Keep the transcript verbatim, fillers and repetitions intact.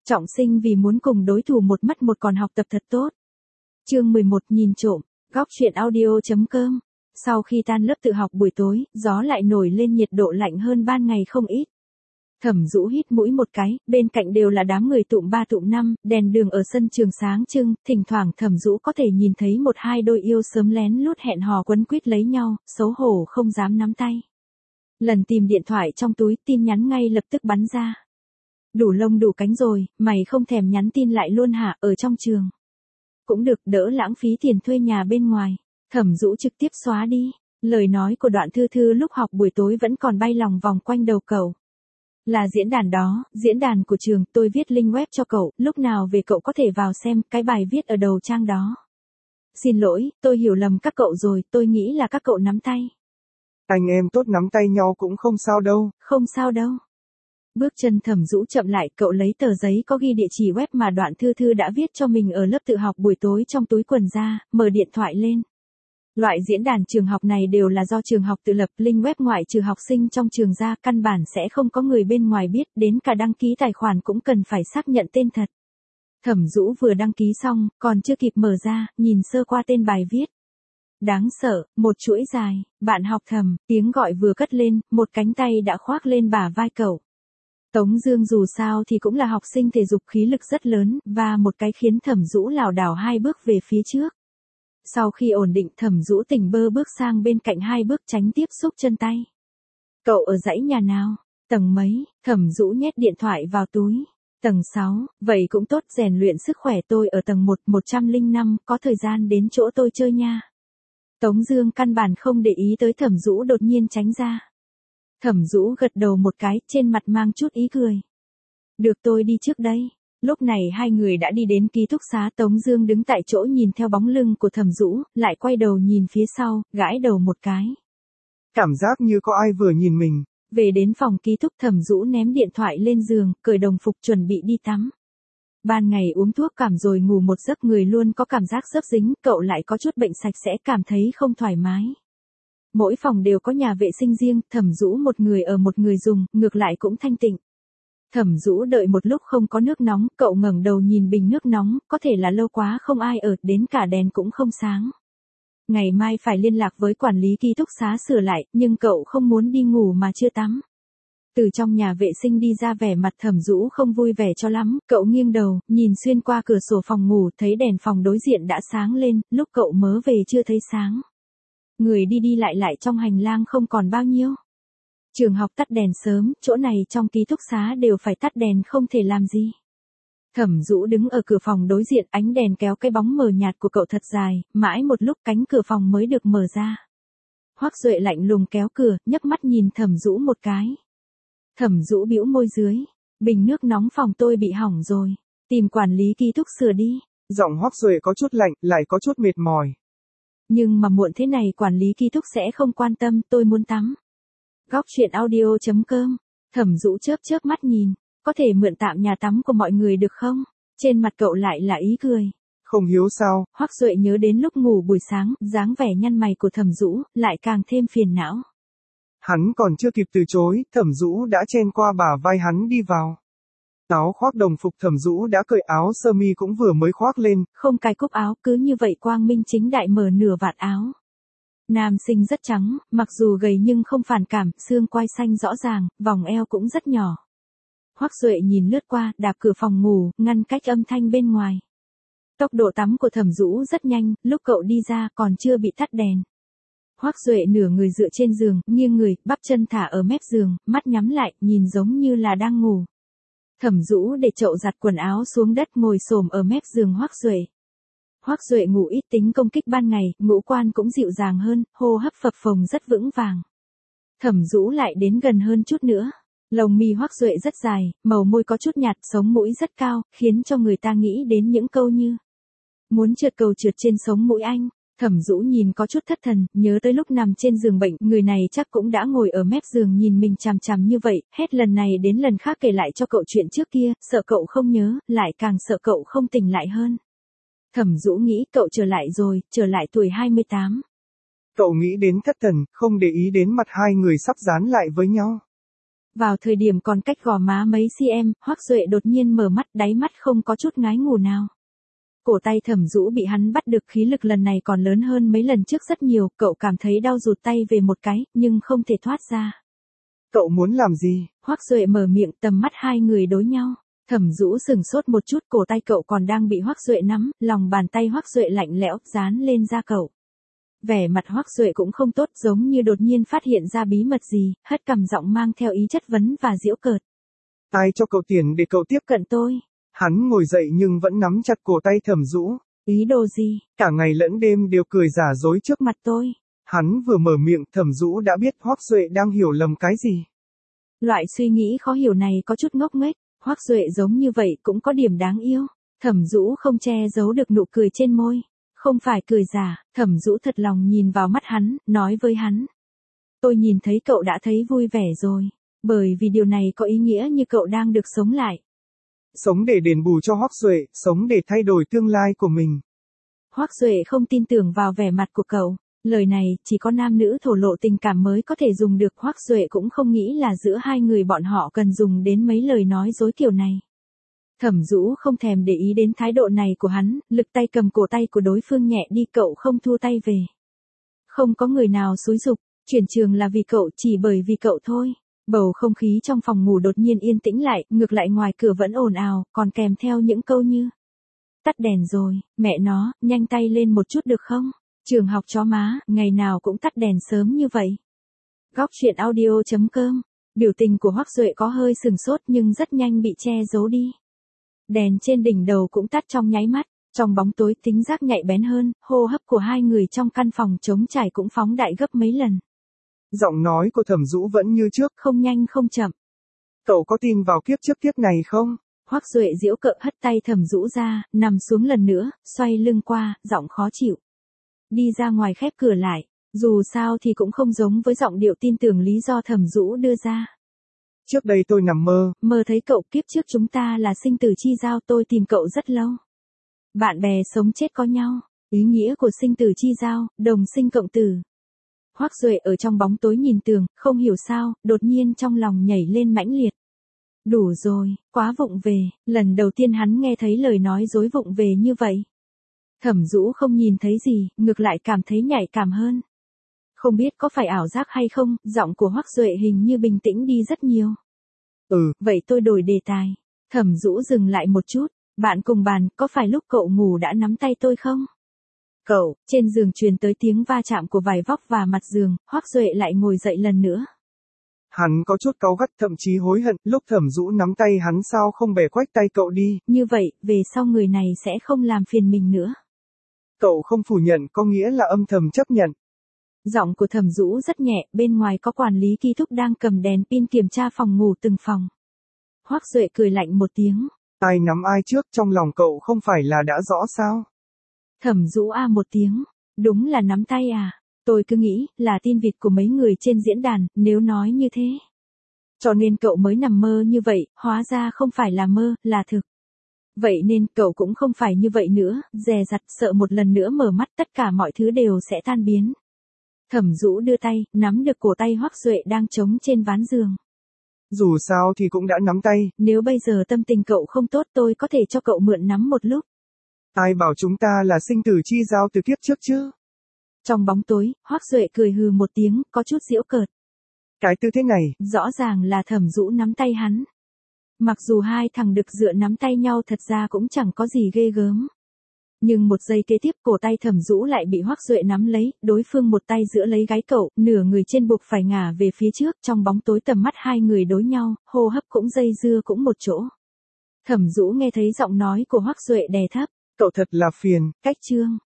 Trọng Sinh vì muốn cùng đối thủ một mất một còn học tập thật tốt. Chương mười một nhìn trộm, góc truyện audio.com. Sau khi tan lớp tự học buổi tối, gió lại nổi lên, nhiệt độ lạnh hơn ban ngày không ít. Thẩm Dũ hít mũi một cái, bên cạnh đều là đám người tụm ba tụm năm, đèn đường ở sân trường sáng trưng, thỉnh thoảng Thẩm Dũ có thể nhìn thấy một hai đôi yêu sớm lén lút hẹn hò quấn quýt lấy nhau, xấu hổ không dám nắm tay. Lần tìm điện thoại trong túi, tin nhắn ngay lập tức bắn ra. Đủ lông đủ cánh rồi, mày không thèm nhắn tin lại luôn hả, ở trong trường. Cũng được, đỡ lãng phí tiền thuê nhà bên ngoài. Thẩm Dũ trực tiếp xóa đi. Lời nói của Đoạn Thư Thư lúc học buổi tối vẫn còn bay lòng vòng quanh đầu cậu. Là diễn đàn đó, diễn đàn của trường, tôi viết link web cho cậu, lúc nào về cậu có thể vào xem cái bài viết ở đầu trang đó. Xin lỗi, tôi hiểu lầm các cậu rồi, tôi nghĩ là các cậu nắm tay. Anh em tốt nắm tay nhau cũng không sao đâu. Không sao đâu. Bước chân Thẩm Dũ chậm lại, cậu lấy tờ giấy có ghi địa chỉ web mà Đoạn Thư Thư đã viết cho mình ở lớp tự học buổi tối trong túi quần ra, mở điện thoại lên. Loại diễn đàn trường học này đều là do trường học tự lập, link web ngoại trừ học sinh trong trường ra, căn bản sẽ không có người bên ngoài biết, đến cả đăng ký tài khoản cũng cần phải xác nhận tên thật. Thẩm Dũ vừa đăng ký xong, còn chưa kịp mở ra, nhìn sơ qua tên bài viết. Đáng sợ, một chuỗi dài, bạn học Thẩm, tiếng gọi vừa cất lên, một cánh tay đã khoác lên bả vai cậu. Tống Dương dù sao thì cũng là học sinh thể dục khí lực rất lớn, và một cái khiến Thẩm Dũ lảo đảo hai bước về phía trước. Sau khi ổn định, Thẩm Dũ tỉnh bơ bước sang bên cạnh hai bước tránh tiếp xúc chân tay. Cậu ở dãy nhà nào? Tầng mấy? Thẩm Dũ nhét điện thoại vào túi. Tầng sáu, vậy cũng tốt, rèn luyện sức khỏe, tôi ở tầng một, một trăm lẻ năm, có thời gian đến chỗ tôi chơi nha. Tống Dương căn bản không để ý tới Thẩm Dũ đột nhiên tránh ra. Thẩm Dũ gật đầu một cái, trên mặt mang chút ý cười. Được, tôi đi trước đây. Lúc này hai người đã đi đến ký túc xá, Tống Dương đứng tại chỗ nhìn theo bóng lưng của Thẩm Dũ, lại quay đầu nhìn phía sau, gãi đầu một cái. Cảm giác như có ai vừa nhìn mình. Về đến phòng ký túc, Thẩm Dũ ném điện thoại lên giường, cởi đồng phục chuẩn bị đi tắm. Ban ngày uống thuốc cảm rồi ngủ một giấc, người luôn có cảm giác xấp dính, cậu lại có chút bệnh sạch sẽ, cảm thấy không thoải mái. Mỗi phòng đều có nhà vệ sinh riêng, Thẩm Dũ một người ở một người dùng, ngược lại cũng thanh tịnh. Thẩm Dũ đợi một lúc không có nước nóng, cậu ngẩng đầu nhìn bình nước nóng, có thể là lâu quá không ai ở, đến cả đèn cũng không sáng. Ngày mai phải liên lạc với quản lý ký túc xá sửa lại, nhưng cậu không muốn đi ngủ mà chưa tắm. Từ trong nhà vệ sinh đi ra, vẻ mặt Thẩm Dũ không vui vẻ cho lắm, cậu nghiêng đầu, nhìn xuyên qua cửa sổ phòng ngủ, thấy đèn phòng đối diện đã sáng lên, lúc cậu mới về chưa thấy sáng. Người đi đi lại lại trong hành lang không còn bao nhiêu. Trường học tắt đèn sớm, chỗ này trong ký túc xá đều phải tắt đèn, không thể làm gì. Thẩm Dũ đứng ở cửa phòng đối diện, ánh đèn kéo cái bóng mờ nhạt của cậu thật dài, mãi một lúc cánh cửa phòng mới được mở ra. Hoắc Duệ lạnh lùng kéo cửa, nhấc mắt nhìn Thẩm Dũ một cái. Thẩm Dũ bĩu môi dưới, bình nước nóng phòng tôi bị hỏng rồi, tìm quản lý ký túc sửa đi. Giọng Hoắc Duệ có chút lạnh, lại có chút mệt mỏi. Nhưng mà muộn thế này quản lý ký túc sẽ không quan tâm, tôi muốn tắm. Góc truyện audio.com. Thẩm Dũ chớp chớp mắt nhìn, có thể mượn tạm nhà tắm của mọi người được không? Trên mặt cậu lại là ý cười. Không hiếu sao? Hoắc Duệ nhớ đến lúc ngủ buổi sáng, dáng vẻ nhăn mày của Thẩm Dũ, lại càng thêm phiền não. Hắn còn chưa kịp từ chối, Thẩm Dũ đã chen qua bả vai hắn đi vào. Áo khoác đồng phục, Thẩm Dũ đã cởi áo sơ mi cũng vừa mới khoác lên. Không cài cúc áo, cứ như vậy quang minh chính đại mở nửa vạt áo. Nam sinh rất trắng, mặc dù gầy nhưng không phản cảm, xương quai xanh rõ ràng, vòng eo cũng rất nhỏ. Hoắc Duệ nhìn lướt qua, đạp cửa phòng ngủ, ngăn cách âm thanh bên ngoài. Tốc độ tắm của Thẩm Dũ rất nhanh, lúc cậu đi ra còn chưa bị tắt đèn. Hoắc Duệ nửa người dựa trên giường, nghiêng người, bắp chân thả ở mép giường, mắt nhắm lại, nhìn giống như là đang ngủ. Thẩm Dũ để chậu giặt quần áo xuống đất, ngồi xổm ở mép giường Hoắc Duệ. Hoắc Duệ ngủ ít, tính công kích ban ngày, ngũ quan cũng dịu dàng hơn, hô hấp phập phồng rất vững vàng. Thẩm Dũ lại đến gần hơn chút nữa. Lông mi Hoắc Duệ rất dài, màu môi có chút nhạt, sống mũi rất cao, khiến cho người ta nghĩ đến những câu như muốn trượt cầu trượt trên sống mũi anh. Thẩm Dũ nhìn có chút thất thần, nhớ tới lúc nằm trên giường bệnh, người này chắc cũng đã ngồi ở mép giường nhìn mình chằm chằm như vậy, hết lần này đến lần khác kể lại cho cậu chuyện trước kia, sợ cậu không nhớ, lại càng sợ cậu không tỉnh lại hơn. Thẩm Dũ nghĩ cậu trở lại rồi, trở lại tuổi hai mươi tám. Cậu nghĩ đến thất thần, không để ý đến mặt hai người sắp dán lại với nhau. Vào thời điểm còn cách gò má mấy cm, Hoắc Duệ đột nhiên mở mắt, đáy mắt không có chút ngái ngủ nào. Cổ tay Thẩm Dũ bị hắn bắt được, khí lực lần này còn lớn hơn mấy lần trước rất nhiều, cậu cảm thấy đau rụt tay về một cái, nhưng không thể thoát ra. Cậu muốn làm gì? Hoắc Duệ mở miệng, tầm mắt hai người đối nhau. Thẩm Dũ sừng sốt một chút, cổ tay cậu còn đang bị Hoắc Duệ nắm, lòng bàn tay Hoắc Duệ lạnh lẽo, dán lên da cậu. Vẻ mặt Hoắc Duệ cũng không tốt, giống như đột nhiên phát hiện ra bí mật gì, hất cằm, giọng mang theo ý chất vấn và giễu cợt. Ai cho cậu tiền để cậu tiếp cận tôi? Hắn ngồi dậy nhưng vẫn nắm chặt cổ tay Thẩm Dũ. Ý đồ gì? Cả ngày lẫn đêm đều cười giả dối trước mặt tôi. Hắn vừa mở miệng, Thẩm Dũ đã biết Hoắc Duệ đang hiểu lầm cái gì. Loại suy nghĩ khó hiểu này có chút ngốc nghếch, Hoắc Duệ giống như vậy cũng có điểm đáng yêu. Thẩm Dũ không che giấu được nụ cười trên môi. Không phải cười giả, Thẩm Dũ thật lòng nhìn vào mắt hắn, nói với hắn. Tôi nhìn thấy cậu đã thấy vui vẻ rồi, bởi vì điều này có ý nghĩa như cậu đang được sống lại. Sống để đền bù cho Hoắc Duệ, sống để thay đổi tương lai của mình. Hoắc Duệ không tin tưởng vào vẻ mặt của cậu. Lời này chỉ có nam nữ thổ lộ tình cảm mới có thể dùng được. Hoắc Duệ cũng không nghĩ là giữa hai người bọn họ cần dùng đến mấy lời nói dối kiểu này. Thẩm Dũ không thèm để ý đến thái độ này của hắn, lực tay cầm cổ tay của đối phương nhẹ đi, cậu không thua tay về. Không có người nào xúi giục, chuyển trường là vì cậu, chỉ bởi vì cậu thôi. Bầu không khí trong phòng ngủ đột nhiên yên tĩnh lại, ngược lại ngoài cửa vẫn ồn ào, còn kèm theo những câu như: tắt đèn rồi, mẹ nó, nhanh tay lên một chút được không? Trường học chó má, ngày nào cũng tắt đèn sớm như vậy. Góc truyện audio chấm com. Biểu tình của Hoắc Duệ có hơi sừng sốt nhưng rất nhanh bị che giấu đi. Đèn trên đỉnh đầu cũng tắt trong nháy mắt, trong bóng tối tính giác nhạy bén hơn, hô hấp của hai người trong căn phòng trống trải cũng phóng đại gấp mấy lần. Giọng nói của Thẩm Dũ vẫn như trước, không nhanh không chậm. Cậu có tin vào kiếp trước kiếp này không? Hoắc Duệ giễu cợt hất tay Thẩm Dũ ra, nằm xuống lần nữa, xoay lưng qua, giọng khó chịu. Đi ra ngoài khép cửa lại, dù sao thì cũng không giống với giọng điệu tin tưởng lý do Thẩm Dũ đưa ra. Trước đây tôi nằm mơ. Mơ thấy cậu, kiếp trước chúng ta là sinh tử chi giao, tôi tìm cậu rất lâu. Bạn bè sống chết có nhau, ý nghĩa của sinh tử chi giao, đồng sinh cộng tử. Hoắc Duệ ở trong bóng tối nhìn tường, không hiểu sao, đột nhiên trong lòng nhảy lên mãnh liệt. Đủ rồi, quá vụng về, lần đầu tiên hắn nghe thấy lời nói dối vụng về như vậy. Thẩm Dũ không nhìn thấy gì, ngược lại cảm thấy nhạy cảm hơn. Không biết có phải ảo giác hay không, giọng của Hoắc Duệ hình như bình tĩnh đi rất nhiều. Ừ, vậy tôi đổi đề tài. Thẩm Dũ dừng lại một chút, bạn cùng bàn, có phải lúc cậu ngủ đã nắm tay tôi không? Cậu, trên giường truyền tới tiếng va chạm của vải vóc và mặt giường, Hoắc Duệ lại ngồi dậy lần nữa. Hắn có chút cáu gắt, thậm chí hối hận, lúc Thẩm Dũ nắm tay hắn sao không bẻ quách tay cậu đi. Như vậy, về sau người này sẽ không làm phiền mình nữa. Cậu không phủ nhận có nghĩa là âm thầm chấp nhận. Giọng của Thẩm Dũ rất nhẹ, bên ngoài có quản lý ký túc đang cầm đèn pin kiểm tra phòng ngủ từng phòng. Hoắc Duệ cười lạnh một tiếng. Ai nắm ai trước, trong lòng cậu không phải là đã rõ sao? Thẩm Dũ a một tiếng. Đúng là nắm tay à? Tôi cứ nghĩ là tin vịt của mấy người trên diễn đàn, nếu nói như thế. Cho nên cậu mới nằm mơ như vậy, hóa ra không phải là mơ, là thực. Vậy nên cậu cũng không phải như vậy nữa, dè dặt sợ một lần nữa mở mắt tất cả mọi thứ đều sẽ tan biến. Thẩm Dũ đưa tay, nắm được cổ tay Hoắc Duệ đang trống trên ván giường. Dù sao thì cũng đã nắm tay. Nếu bây giờ tâm tình cậu không tốt tôi có thể cho cậu mượn nắm một lúc. Ai bảo chúng ta là sinh tử chi giao từ kiếp trước chứ? Trong bóng tối, Hoắc Duệ cười hừ một tiếng, có chút giễu cợt. Cái tư thế này, rõ ràng là Thẩm Dũ nắm tay hắn. Mặc dù hai thằng đực dựa nắm tay nhau thật ra cũng chẳng có gì ghê gớm. Nhưng một giây kế tiếp cổ tay Thẩm Dũ lại bị Hoắc Duệ nắm lấy, đối phương một tay giữ lấy gáy cậu, nửa người trên buộc phải ngả về phía trước, trong bóng tối tầm mắt hai người đối nhau, hô hấp cũng dây dưa cũng một chỗ. Thẩm Dũ nghe thấy giọng nói của Hoắc Duệ đè thấp. Cậu thật là phiền. Cách chương.